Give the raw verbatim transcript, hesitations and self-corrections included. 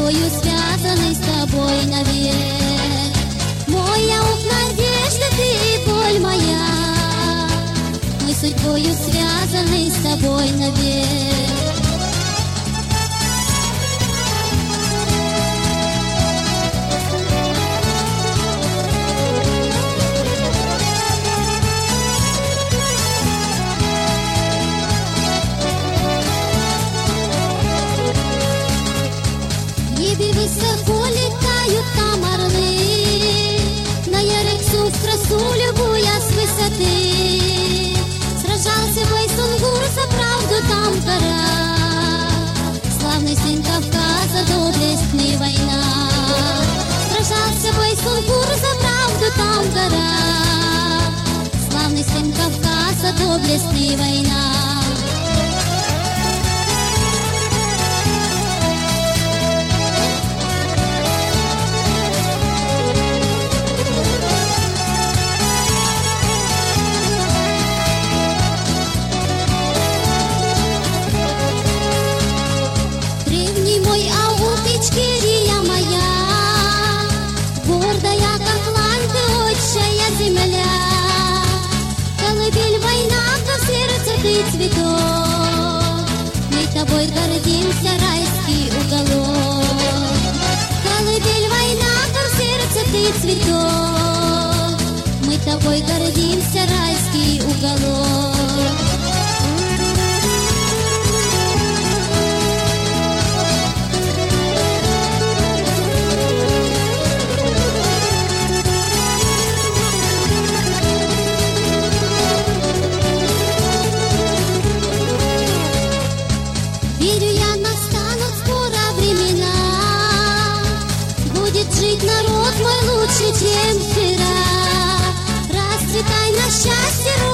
судьбою связаны с тобой навек. Мой аук надежды, ты боль моя, мы судьбою связаны с тобой навек. В небе высоко летают там орлы, на Ярексу в красу любуя с высоты. Сражался Байсунгур за правду там в горах, славный сын Кавказа, доблестный война. Сражался Байсунгур за правду там в горах, славный сын Кавказа, доблестный война. Мой аук, Ичкерия моя, гордая, как лань, ты отчая земля. Колыбель война, как в сердце ты цветок, мы тобой гордимся, райский уголок. Колыбель война, как в сердце ты цветок, мы тобой гордимся, райский уголок. Верю я, настанут скоро времена, будет жить народ мой лучше, чем вчера. Расцветай на счастье,